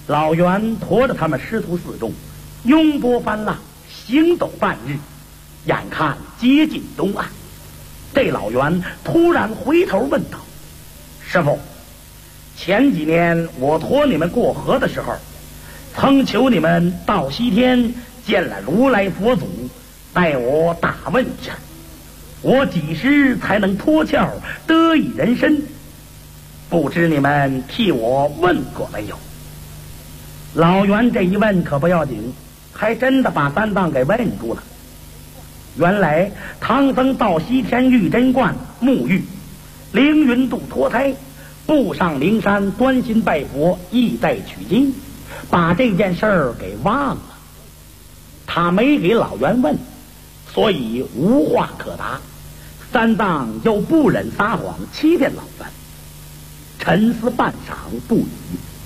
老袁驮着他们师徒四众，拥波翻浪，行走半日，眼看接近东岸，这老袁突然回头问道：“师傅，前几年我驮你们过河的时候，曾求你们到西天见了如来佛祖，待我打问一下，我几时才能脱壳得以人身？不知你们替我问过没有？”老袁这一问可不要紧，还真的把三藏给问住了。原来唐僧到西天玉真观沐浴，凌云渡脱胎，步上灵山端心拜佛，意在取经，把这件事儿给忘了。他没给老袁问，所以无话可答。三藏又不忍撒谎欺骗老袁，沉思半晌不语。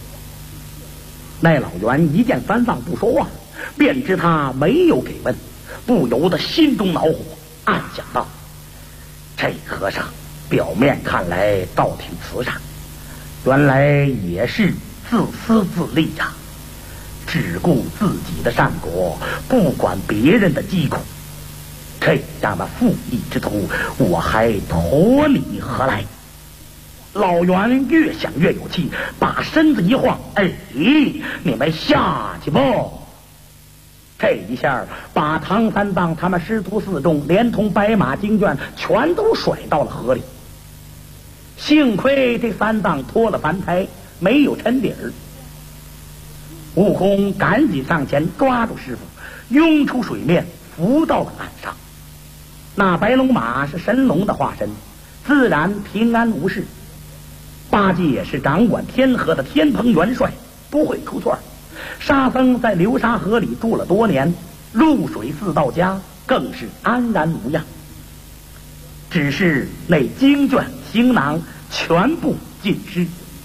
那老袁一见三藏不说话，便知他没有给问，不由得心中恼火，暗想道：这和尚表面看来倒挺慈善，原来也是自私自利呀，只顾自己的善果，不管别人的疾苦。这样的负义之徒，我还驮你何来？老袁越想越有气，把身子一晃：“哎，你们下去吧！”这一下把唐三藏他们师徒四众连同白马经卷全都甩到了河里。幸亏这三藏脱了凡胎，没有沉底儿。悟空赶紧上前抓住师傅，拥出水面，浮到了岸上。那白龙马是神龙的化身，自然平安无事。八戒是掌管天河的天蓬元帅，不会出错。沙僧在流沙河里住了多年，入水似到家，更是安然无恙。只是那经卷行囊全部尽失。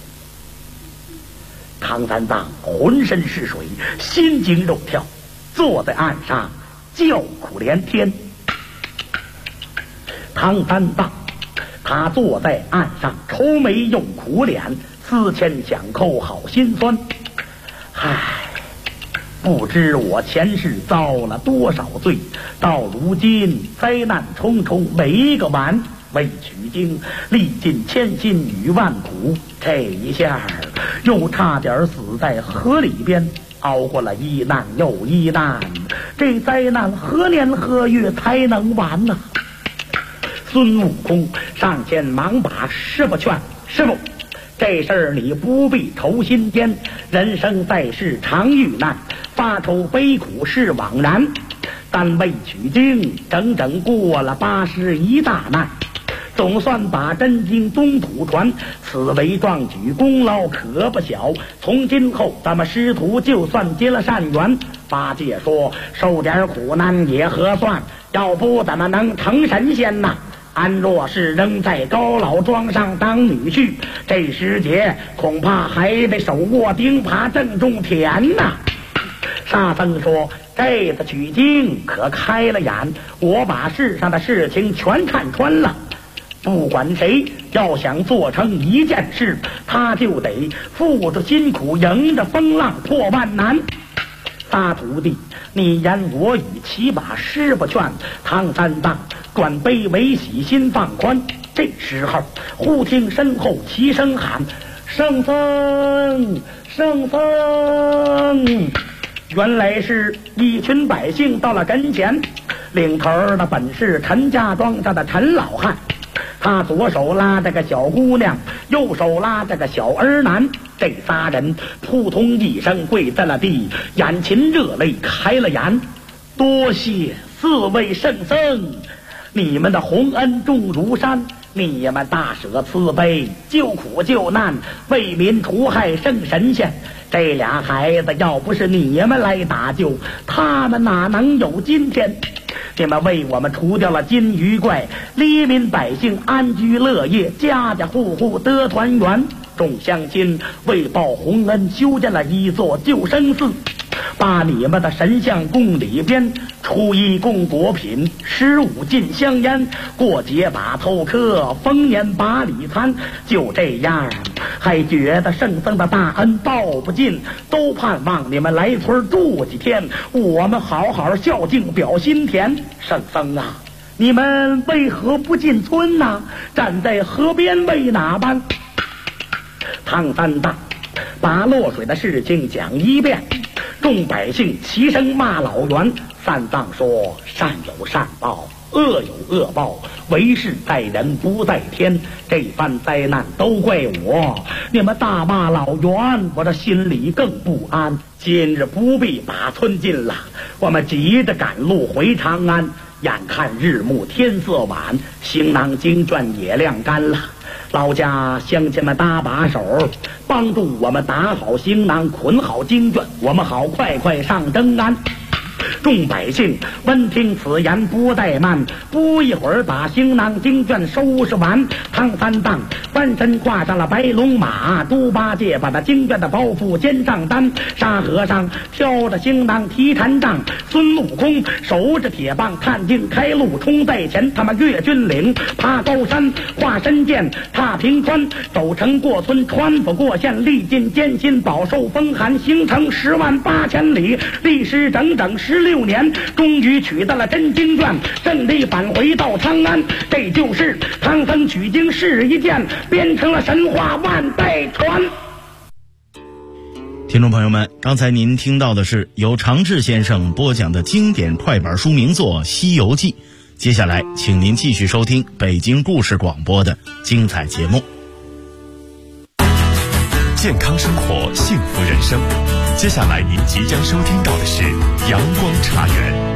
唐三藏浑身是水，心惊肉跳，坐在岸上叫苦连天。唐三藏他坐在岸上，愁眉用苦脸，思前想后好心酸。唉，不知我前世遭了多少罪，到如今灾难重重没个完。为取经历尽千辛与万苦，这一下又差点死在河里边，熬过了一难又一难，这灾难何年何月才能完呢？孙悟空上前忙把师傅劝：“师傅，这事儿你不必愁心间，人生在世常遇难，发愁悲苦是枉然。但为取经整整过了81大难，总算把真经中土传，此为壮举，功劳可不小。从今后咱们师徒就算结了善缘。”八戒说：“受点苦难也合算，要不怎么能成神仙呐？安若是仍在高老庄上当女婿，这时节恐怕还得手握钉耙正中田呐。”沙僧说：“这次取经可开了眼，我把世上的事情全看穿了。不管谁要想做成一件事，他就得付出辛苦，迎着风浪破万难。大徒弟，你言我语，齐把师傅劝。”唐三藏转悲为喜，心放宽。这时候忽听身后齐声喊：“圣僧，圣僧！”原来是一群百姓到了跟前，领头的本是陈家庄上的陈老汉。他左手拉着个小姑娘，右手拉着个小儿男，这仨人扑通一声跪在了地，眼噙热泪开了眼：“多谢四位圣僧，你们的洪恩重如山，你们大舍慈悲，救苦救难，为民除害，圣神仙。这俩孩子要不是你们来打救，他们哪能有今天？你们为我们除掉了金鱼怪，黎民百姓安居乐业，家家户户得团圆。众乡亲为报洪恩，修建了一座救生寺。 把你们的神像供里边，初一供果品，15进香烟，过节把凑客，丰年把礼餐。就这样，还觉得圣僧的大恩报不尽，都盼望你们来村住几天，我们好好孝敬表心田。圣僧啊，你们为何不进村呢？站在河边为哪般？唐三藏把落水的事情讲一遍，众百姓齐声骂老袁。三藏说：善有善报，恶有恶报，为事在人不在天，这番灾难都怪我。你们大骂老袁，我这心里更不安。今日不必把村进了，我们急着赶路回长安。眼看日暮天色晚，行囊经卷也晾干了，老家乡亲们搭把手，帮助我们打好行囊，捆好经卷，我们好快快上征安。众百姓闻听此言不怠慢，不一会儿把行囊经卷收拾完。唐三藏翻身跨上了白龙马，猪八戒把那经卷的包袱肩上担，沙和尚挑着行囊提禅杖，孙悟空守着铁棒看镜开路冲在前。他们越军岭爬高山，跨深涧踏平川，走城过村穿府过县，历尽艰辛饱受风寒，行程108000里，历时整整16年，终于取到了真经卷，胜利返回到长安。这就是唐僧取经事一件，编成了神话万代传。 听众朋友们，刚才您听到的是由常志先生播讲的经典快板书名作《西游记》。接下来请您继续收听北京故事广播的精彩节目。 健康生活，幸福人生。接下来您即将收听到的是阳光茶园。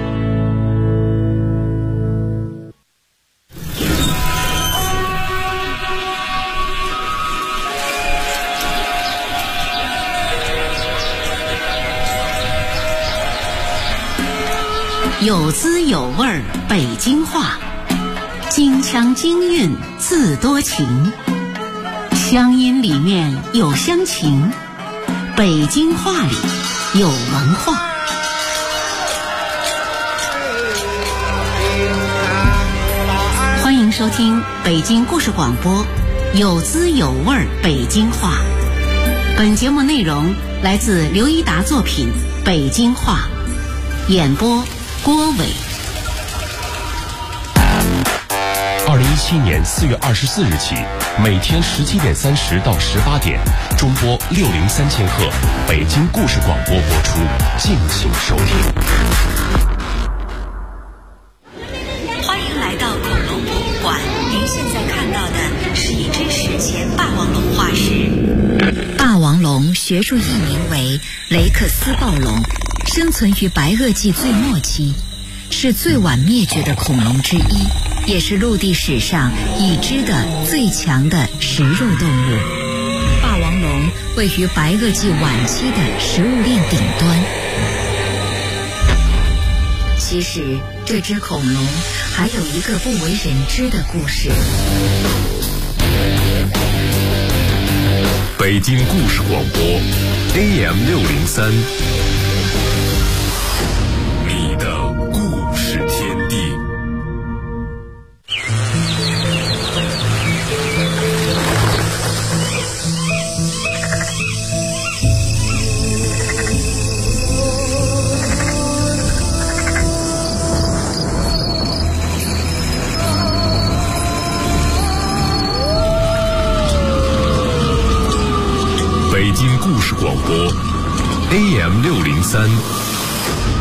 有滋有味儿北京话，京腔京韵字多情，乡音里面有乡情，北京话里有文化。欢迎收听北京故事广播有滋有味儿北京话。本节目内容来自刘一达作品《北京话》，演播郭伟。 2017年4月24日起，每天17点30到18点，中波603000赫，北京故事广播播出，敬请收听。 欢迎来到恐龙博物馆，您现在看到的是一只史前霸王龙化石。霸王龙学术译名为雷克斯暴龙，生存于白垩纪最末期，是最晚灭绝的恐龙之一，也是陆地史上已知的最强的食肉动物。霸王龙位于白垩纪晚期的食物链顶端。其实这只恐龙还有一个不为人知的故事。 北京故事广播 AM603，你的故事天地。北京故事广播 AM603，